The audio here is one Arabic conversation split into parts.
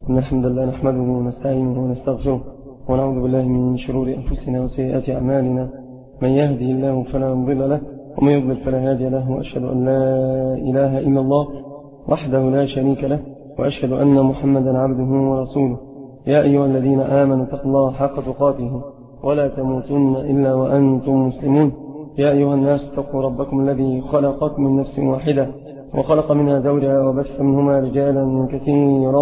إن الحمد لله نحمده ونستعينه ونستغفره ونعوذ بالله من شرور أنفسنا وسيئات أعمالنا. من يهده الله فلا مضل له ومن يضلل فلا هادي له، وأشهد أن لا إله إلا الله وحده لا شريك له، وأشهد أن محمدا عبده ورسوله. يا أيها الذين آمنوا اتقوا الله حق تقاته ولا تموتن إلا وأنتم مسلمون. يا أيها الناس اتقوا ربكم الذي خلقكم من نفس واحدة وخلق منها زوجها وبث منهما رجالا كثيرا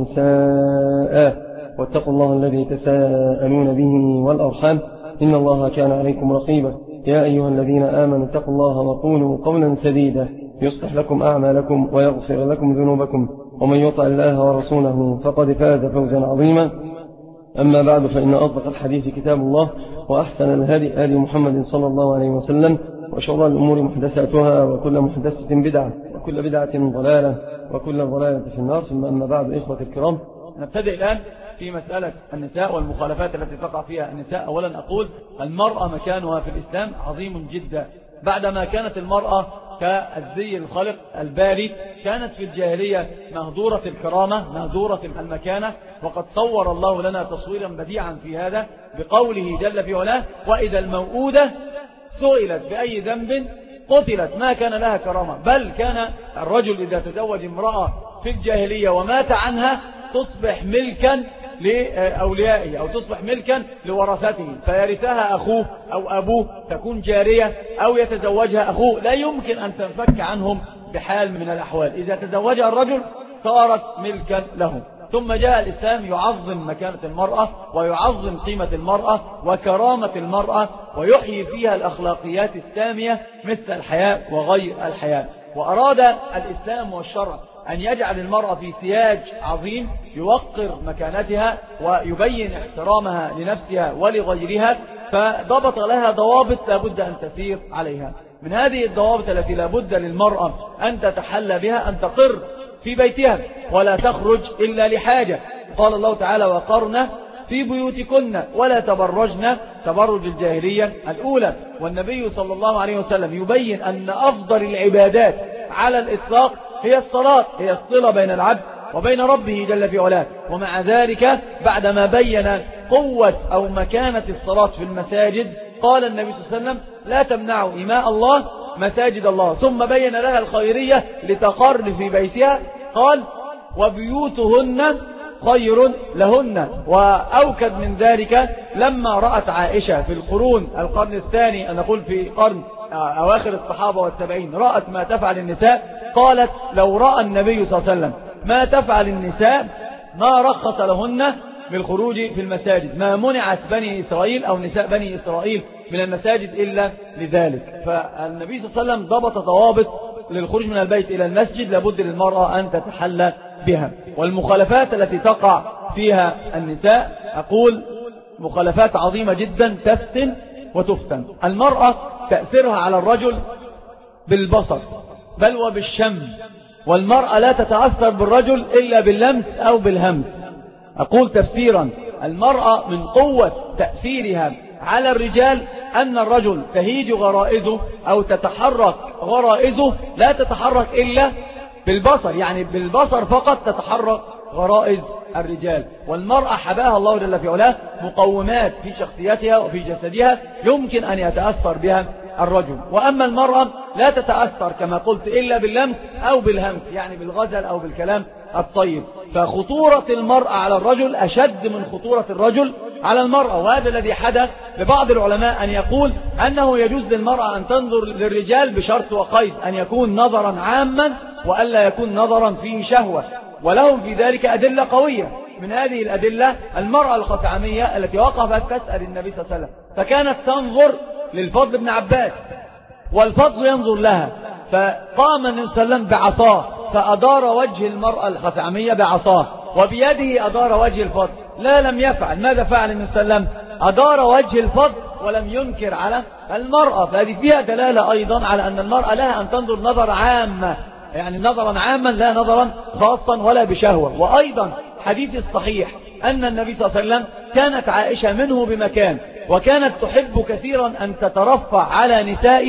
ونساء، واتقوا الله الذي تساءلون به والأرحام إن الله كان عليكم رقيبا. يا أيها الذين آمنوا اتقوا الله وقولوا قولا سديدا يصلح لكم أعمالكم ويغفر لكم ذنوبكم، ومن يطع الله ورسوله فقد فاز فوزا عظيما. أما بعد، فإن أصدق الحديث كتاب الله، وأحسن الهدي هدي محمد صلى الله عليه وسلم، وشر الأمور محدثاتها، وكل محدثة بدعة، وكل بدعة ضلالة، وكل ضلالة في النار. ثم أما بعد، إخوة الكرام، نبتدئ الآن في مسألة النساء والمخالفات التي تقع فيها النساء. أولا أقول المرأة مكانها في الإسلام عظيم جدا. بعدما كانت المرأة كالزي الخلق الباري، كانت في الجاهلية مهدورة الكرامة مهدورة المكانة، وقد صور الله لنا تصويرا بديعا في هذا بقوله جل في علاه: وإذا الموءودة سئلت بأي ذنب قتلت. ما كان لها كرامة، بل كان الرجل إذا تزوج امرأة في الجاهلية ومات عنها تصبح ملكا لأوليائه، أو تصبح ملكا لورثته، فيرثها أخوه أو أبوه، تكون جارية، أو يتزوجها أخوه، لا يمكن أن تنفك عنهم بحال من الأحوال. إذا تزوجها الرجل صارت ملكا له. ثم جاء الإسلام يعظم مكانة المرأة، ويعظم قيمة المرأة وكرامة المرأة، ويحيي فيها الأخلاقيات السامية مثل الحياء وغير الحياء. وأراد الإسلام والشرع أن يجعل المرأة في سياج عظيم يوقر مكانتها ويبين احترامها لنفسها ولغيرها، فضبط لها ضوابط لابد أن تسير عليها. من هذه الضوابط التي لابد للمرأة أن تتحلى بها أن تقر في بيتها ولا تخرج إلا لحاجة. قال الله تعالى: وقرن في بيوتكن ولا تبرجن تبرج الجاهلية الأولى. والنبي صلى الله عليه وسلم يبين أن أفضل العبادات على الإطلاق هي الصلاة، هي الصلة بين العبد وبين ربه جل في علاه. ومع ذلك بعدما بين قوة أو مكانة الصلاة في المساجد، قال النبي صلى الله عليه وسلم: لا تمنعوا إماء الله مساجد الله. ثم بين لها الخيرية لتقر في بيتها، قال: وبيوتهن خير لهن. وأوكد من ذلك لما رأت عائشة في القرن الثاني، أنا أقول في قرن أواخر الصحابة والتابعين، رأت ما تفعل النساء، قالت: لو رأى النبي صلى الله عليه وسلم ما تفعل النساء ما رخص لهن بالخروج في المساجد، ما منعت بني إسرائيل أو نساء بني إسرائيل من المساجد إلا لذلك. فالنبي صلى الله عليه وسلم ضبط ضوابط للخروج من البيت إلى المسجد لابد للمرأة أن تتحلى بها. والمخالفات التي تقع فيها النساء أقول مخالفات عظيمة جدا تفتن وتفتن. المرأة تأثيرها على الرجل بالبصر بل وبالشم، والمرأة لا تتأثر بالرجل إلا باللمس أو بالهمس. أقول تفسيرا: المرأة من قوة تأثيرها على الرجال أن الرجل تهيج غرائزه أو تتحرك غرائزه، لا تتحرك إلا بالبصر، يعني بالبصر فقط تتحرك غرائز الرجال. والمرأة حباها الله جل في علاه مقومات في شخصيتها وفي جسدها يمكن أن يتأثر بها الرجل. وأما المرأة لا تتأثر كما قلت إلا باللمس أو بالهمس، يعني بالغزل أو بالكلام الطيب. فخطورة المرأة على الرجل أشد من خطورة الرجل على المرأة. وهذا الذي حدث لبعض العلماء أن يقول أنه يجوز للمرأة أن تنظر للرجال بشرط وقيد أن يكون نظرا عاما وألا يكون نظرا فيه شهوة، ولهم في ذلك أدلة قوية. من هذه الأدلة المرأة الخثعمية التي وقفت تسأل النبي صلى الله عليه وسلم، فكانت تنظر للفضل بن عباس والفضل ينظر لها، فقام النبي صلى الله عليه وسلم بعصاه فأدار وجه المرأة الخثعمية بعصاه، وبيده أدار وجه الفضل. لا، لم يفعل. ماذا فعل النبي صلى الله عليه وسلم؟ أدار وجه الفضل ولم ينكر على المرأة. فهذه فيها دلالة أيضا على أن المرأة لها أن تنظر نظر عامة، يعني نظرا عاما لا نظرا خاصا ولا بشهوة. وأيضا حديث الصحيح أن النبي صلى الله عليه وسلم كانت عائشة منه بمكان، وكانت تحب كثيرا أن تترفع على نسائها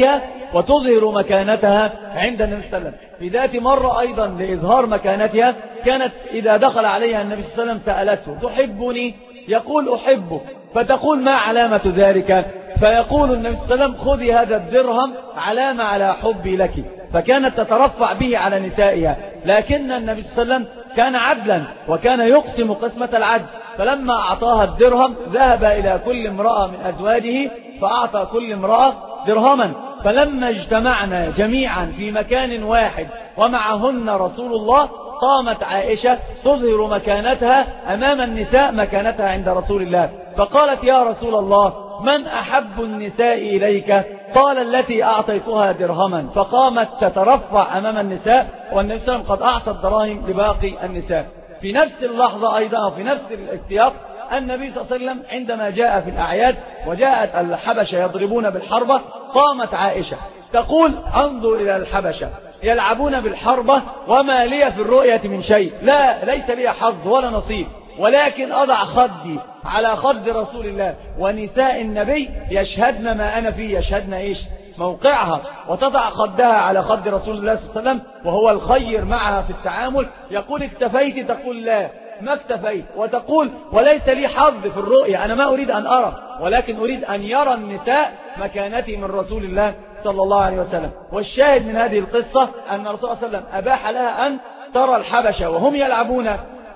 وتظهر مكانتها عند النبي صلى الله عليه وسلم. في ذات مرة أيضا لإظهار مكانتها كانت إذا دخل عليها النبي صلى الله عليه وسلم سألته: تحبني؟ يقول: أحبك. فتقول: ما علامة ذلك؟ فيقول النبي صلى الله عليه وسلم: خذي هذا الدرهم علامة على حبي لك. فكانت تترفع به على نسائها، لكن النبي صلى الله عليه وسلم كان عدلا وكان يقسم قسمة العدل، فلما أعطاها الدرهم ذهب إلى كل امرأة من أزواجه فأعطى كل امرأة درهما. فلما اجتمعنا جميعا في مكان واحد ومعهن رسول الله، قامت عائشة تظهر مكانتها أمام النساء، مكانتها عند رسول الله، فقالت: يا رسول الله، من أحب النساء إليك؟ قال: التي أعطيتها درهما. فقامت تترفع أمام النساء، والنبي صلى الله عليه وسلم قد أعطى الدراهم لباقي النساء. في نفس اللحظة أيضا في نفس السياق النبي صلى الله عليه وسلم عندما جاء في الأعياد وجاءت الحبشة يضربون بالحربة، قامت عائشة تقول: انظر إلى الحبشة يلعبون بالحربة وما لي في الرؤية من شيء، لا ليس لي حظ ولا نصيب، ولكن أضع خدي على خد رسول الله ونساء النبي يشهدن ما أنا فيه، يشهدن إيش؟ موقعها، وتضع خدها على خد رسول الله صلى الله عليه وسلم وهو الخير معها في التعامل. يقول: اكتفيت؟ تقول: لا ما اكتفيت. وتقول: وليس لي حظ في الرؤية، أنا ما أريد أن أرى، ولكن أريد أن يرى النساء مكانتي من رسول الله صلى الله عليه وسلم. والشاهد من هذه القصة أن الرسول صلى الله عليه وسلم أباح لها أن ترى الحبشة وهم يلعبون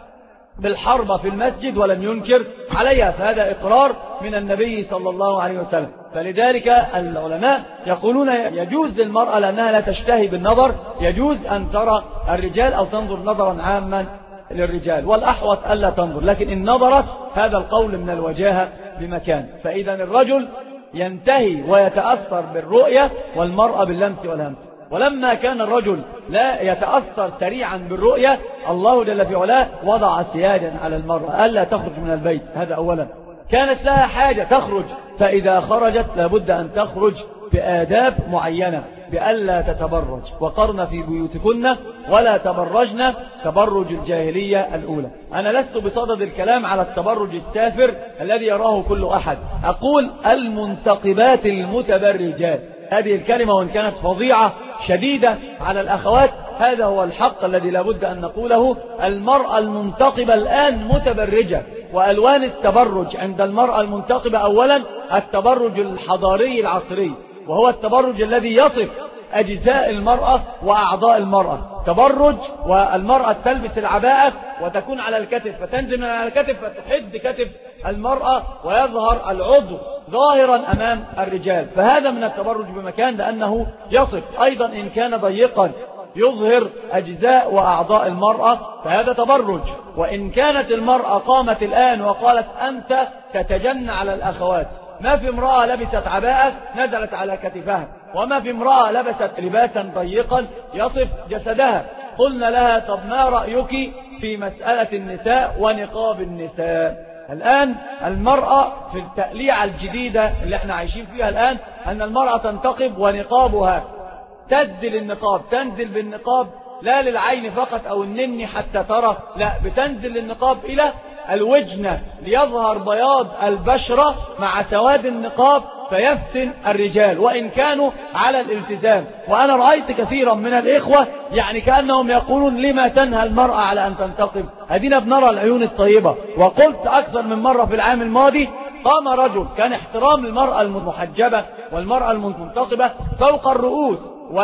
بالحربة في المسجد ولم ينكر عليها، فهذا إقرار من النبي صلى الله عليه وسلم. فلذلك العلماء يقولون يجوز للمرأة لأنها لا تشتهي بالنظر، يجوز أن ترى الرجال أو تنظر نظرا عاما للرجال، والأحوط ألا تنظر، لكن إن نظرت هذا القول من الوجاهة بمكان. فإذا الرجل ينتهي ويتأثر بالرؤية والمرأة باللمس والهمس. ولما كان الرجل لا يتأثر سريعا بالرؤية، الله جل في علاه وضع سياجا على المرأة ألا تخرج من البيت. هذا أولا. كانت لها حاجة تخرج، فإذا خرجت لابد أن تخرج بآداب معينة، بألا تتبرج، وقرن في بيوتكن ولا تبرجن تبرج الجاهلية الأولى. أنا لست بصدد الكلام على التبرج السافر الذي يراه كل أحد، أقول المنتقبات المتبرجات. هذه الكلمة وإن كانت فظيعة شديدة على الأخوات، هذا هو الحق الذي لابد أن نقوله. المرأة المنتقبة الآن متبرجة، وألوان التبرج عند المرأة المنتقبة أولا التبرج الحضاري العصري، وهو التبرج الذي يصف أجزاء المرأة وأعضاء المرأة. تبرج والمرأة تلبس العباءة وتكون على الكتف، فتنزل من على الكتف فتحد كتف المرأة ويظهر العضو ظاهرا أمام الرجال، فهذا من التبرج بمكان، لأنه يصف. أيضا إن كان ضيقا يظهر أجزاء وأعضاء المرأة، فهذا تبرج. وإن كانت المرأة قامت الآن وقالت أنت تتجن على الأخوات، ما في امرأة لبست عباءة نزلت على كتفها، وما في امرأة لبست لباسا ضيقا يصف جسدها، قلنا لها: طب ما رأيك في مسألة النساء ونقاب النساء؟ الآن المرأة في التأليعة الجديدة اللي احنا عايشين فيها الآن، أن المرأة تنتقب ونقابها تسدل النقاب، تنزل بالنقاب لا للعين فقط أو النني حتى ترى، لا، بتنزل النقاب إلى الوجنة ليظهر بياض البشرة مع سواد النقاب فيفتن الرجال وإن كانوا على الالتزام. وأنا رأيت كثيرا من الإخوة يعني كأنهم يقولون: لما تنهى المرأة على أن تنتقب؟ هدينا بنرى العيون الطيبة. وقلت أكثر من مرة في العام الماضي، قام رجل كان احترام المرأة المحجبة والمرأة المنتقبة فوق الرؤوس،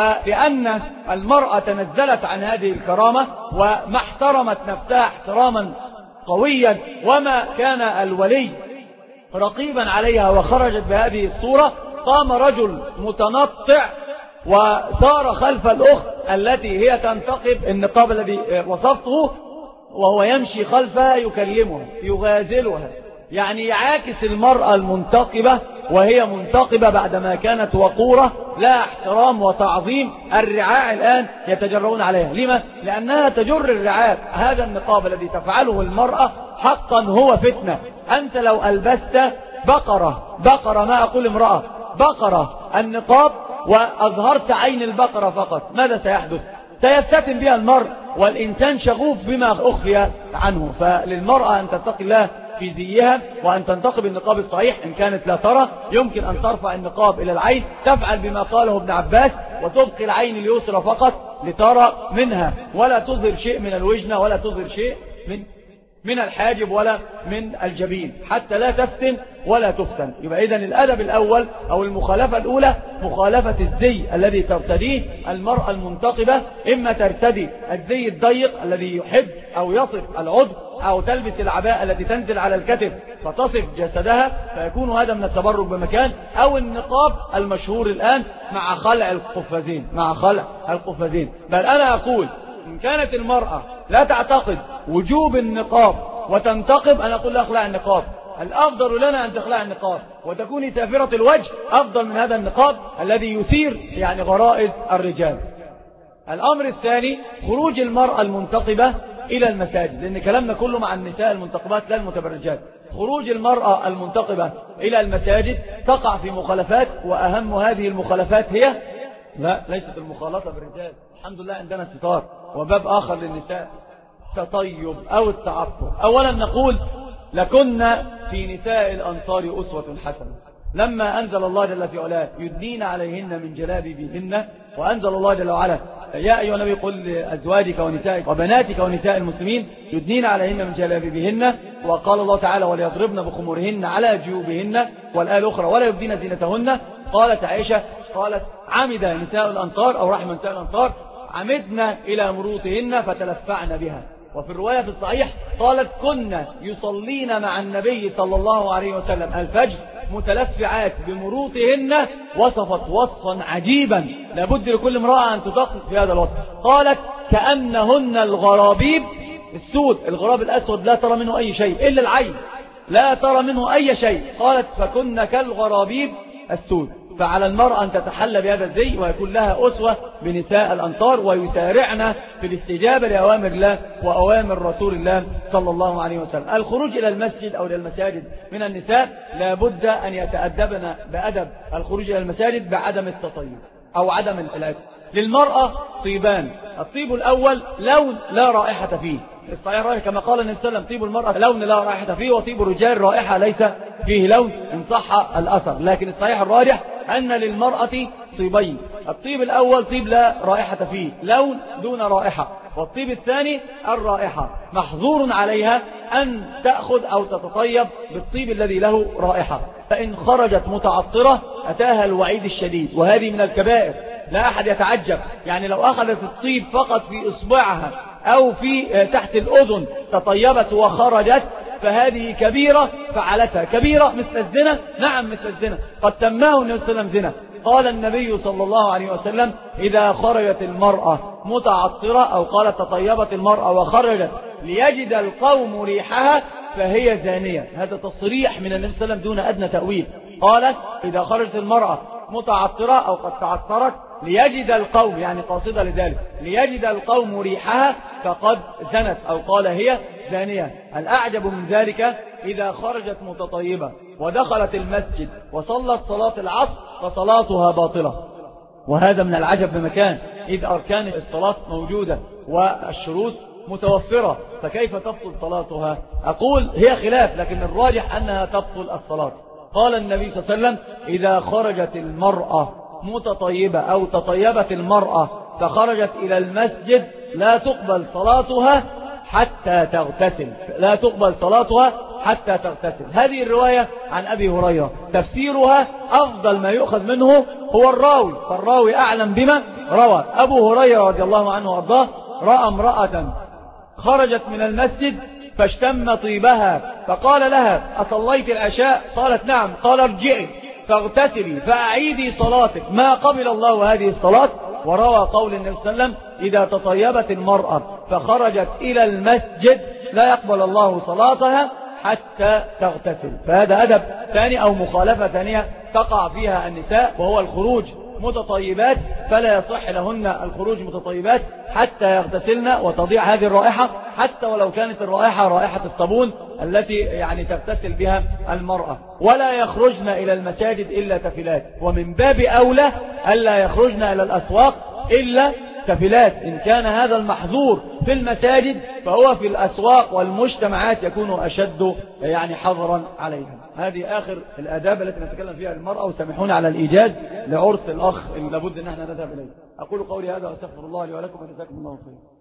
ولأن المرأة تنزلت عن هذه الكرامة وما احترمت نفسها احتراما قويا، وما كان الولي رقيبا عليها وخرجت بهذه الصورة، قام رجل متنطع وسار خلف الأخت التي هي تنتقب النقاب الذي وصفته، وهو يمشي خلفها يكلمها يغازلها، يعني يعاكس المرأة المنتقبة وهي منتقبة بعدما كانت وقورة لا احترام وتعظيم. الرعاع الآن يتجرؤون عليها. لما؟ لأنها تجر الرعاع. هذا النقاب الذي تفعله المرأة حقا هو فتنة. أنت لو ألبست بقرة ما أقول امرأة، بقرة النقاب وأظهرت عين البقرة فقط، ماذا سيحدث؟ سيفتتن بها المرء، والإنسان شغوف بما أخفي عنه. فللمرأة أن تتقي الله في زيها وأن تنتقب النقاب الصحيح. إن كانت لا ترى يمكن أن ترفع النقاب إلى العين، تفعل بما قاله ابن عباس وتبقي العين اليسرى فقط لترى منها، ولا تظهر شيء من الوجنة ولا تظهر شيء من الحاجب ولا من الجبين، حتى لا تفتن ولا تفتن. يبقى إذن الأدب الأول أو المخالفة الأولى مخالفة الزي الذي ترتديه المرأة المنتقبة. إما ترتدي الزي الضيق الذي يحب أو يصف العضو، أو تلبس العباءة التي تنزل على الكتف فتصف جسدها، فيكون هذا من التبرج بمكان، أو النقاب المشهور الآن مع خلع القفازين. بل أنا أقول إن كانت المرأة لا تعتقد وجوب النقاب وتنتقب، أنا أقول لها اخلع النقاب. الأفضل لنا أن تخلع النقاب وتكوني سافرة الوجه أفضل من هذا النقاب الذي يثير يعني غرائز الرجال. الأمر الثاني خروج المرأة المنتقبة إلى المساجد، لأن كلامنا كله مع النساء المنتقبات لا المتبرجات. خروج المرأة المنتقبة إلى المساجد تقع في مخالفات، وأهم هذه المخالفات هي ليست المخالطة بالرجال، الحمد لله عندنا ستار وباب آخر للنساء، تطيب أو التعطر. أولا نقول لكنا في نساء الأنصار أسوة حسنة، لما أنزل الله جل في علاه يدنين عليهن من جلابيبهن، وأنزل الله جل وعلا يا أيها النبي قل لأزواجك ونسائك وبناتك ونساء المسلمين يدنين عليهن من جلابيبهن، وقال الله تعالى وليضربن بخمورهن على جيوبهن، والآية الأخرى ولا يبدين زينتهن. قالت عائشة قالت عمد نساء الأنصار أو رحم نساء الأنصار عمدنا إلى مروطهن فتلفعن بها. وفي الرواية في الصحيح قالت كنا يصلين مع النبي صلى الله عليه وسلم الفجر متلفعات بمروطهن، وصفت وصفا عجيبا لابد لكل امرأة أن تدقق في هذا الوصف. قالت كأنهن الغرابيب السود، الغراب الأسود لا ترى منه أي شيء إلا العين، لا ترى منه أي شيء. قالت فكن كالغرابيب السود. فعلى المرأة أن تتحلى بهذا الزي ويكون لها أسوة بنساء الأنصار، ويسارعن في الاستجابة لأوامر الله وأوامر رسول الله صلى الله عليه وسلم. الخروج إلى المسجد أو إلى المساجد من النساء لابد أن يتأدبن بأدب الخروج إلى المساجد بعدم التطيب أو عدم العطر. للمرأة طيبان، الطيب الأول لون لا رائحة فيه، الصحيح الراجح كما قال النبي صلى الله عليه وسلم طيب المرأة لون لا رائحة فيه، وطيب الرجال رائحة ليس فيه لون إن صح الأثر. لكن الصحيح الراجح أن للمرأة طيبين، الطيب الأول طيب لا رائحة فيه، لون دون رائحة، والطيب الثاني الرائحة. محظور عليها أن تأخذ أو تتطيب بالطيب الذي له رائحة، فإن خرجت متعطرة أتاها الوعيد الشديد، وهذه من الكبائر لا أحد يتعجب. يعني لو أخذت الطيب فقط في إصبعها أو في تحت الأذن تطيبت وخرجت فهذه كبيرة فعلتها، كبيرة مثل الزنا، نعم مثل الزنا، قد سماه النبي صلى الله عليه وسلم زنا. قال النبي صلى الله عليه وسلم إذا خرجت المرأة متعطرة، أو قال تطيبت المرأة وخرجت ليجد القوم ريحها فهي زانية. هذا تصريح من النبي صلى الله عليه وسلم دون أدنى تأويل. قالت إذا خرجت المرأة متعطرة أو قد تعطرت ليجد القوم، يعني قاصدة لذلك، ليجد القوم ريحها فقد زنت، أو قال هي زانية. الأعجب من ذلك إذا خرجت متطيبة ودخلت المسجد وصلت صلاة العصر فصلاتها باطلة، وهذا من العجب بمكان، إذ أركان الصلاة موجودة والشروط متوفرة، فكيف تبطل صلاتها؟ أقول هي خلاف، لكن الراجح أنها تبطل الصلاة. قال النبي صلى الله عليه وسلم إذا خرجت المرأة متطيبة أو تطيبت المرأة فخرجت إلى المسجد لا تقبل صلاتها حتى تغتسل، لا تقبل صلاتها حتى تغتسل. هذه الرواية عن أبي هريرة، تفسيرها أفضل ما يؤخذ منه هو الراوي، فالراوي أعلم بما روى. أبو هريرة رضي الله عنه وأرضاه رأى امرأة خرجت من المسجد فاشتم طيبها فقال لها أصليت العشاء؟ قالت نعم. قال ارجعي فاغتسلي فأعيدي صلاتك، ما قبل الله هذه الصلاة. وروى قول النبي صلى الله عليه وسلم إذا تطيبت المرأة فخرجت إلى المسجد لا يقبل الله صلاتها حتى تغتسل. فهذا أدب ثاني أو مخالفة ثانية تقع فيها النساء، وهو الخروج متطيبات، فلا يصح لهن الخروج متطيبات حتى يغتسلن وتضيع هذه الرائحة، حتى ولو كانت الرائحة رائحة الصابون التي يعني تغتسل بها المرأة. ولا يخرجن إلى المساجد إلا تفلات، ومن باب أولى ألا يخرجن إلى الأسواق إلا التفلات إن كان هذا المحظور في المساجد فهو في الأسواق والمجتمعات يكون أشد يعني حظرا عليها. هذه آخر الآداب التي نتكلم فيها للمرأة، وسامحونا على الإيجاز لعرس الأخ اللي لابد أن احنا نذهب إليه. أقول قولي هذا وأستغفر الله لي ولكم وجزاكم الله خيرا.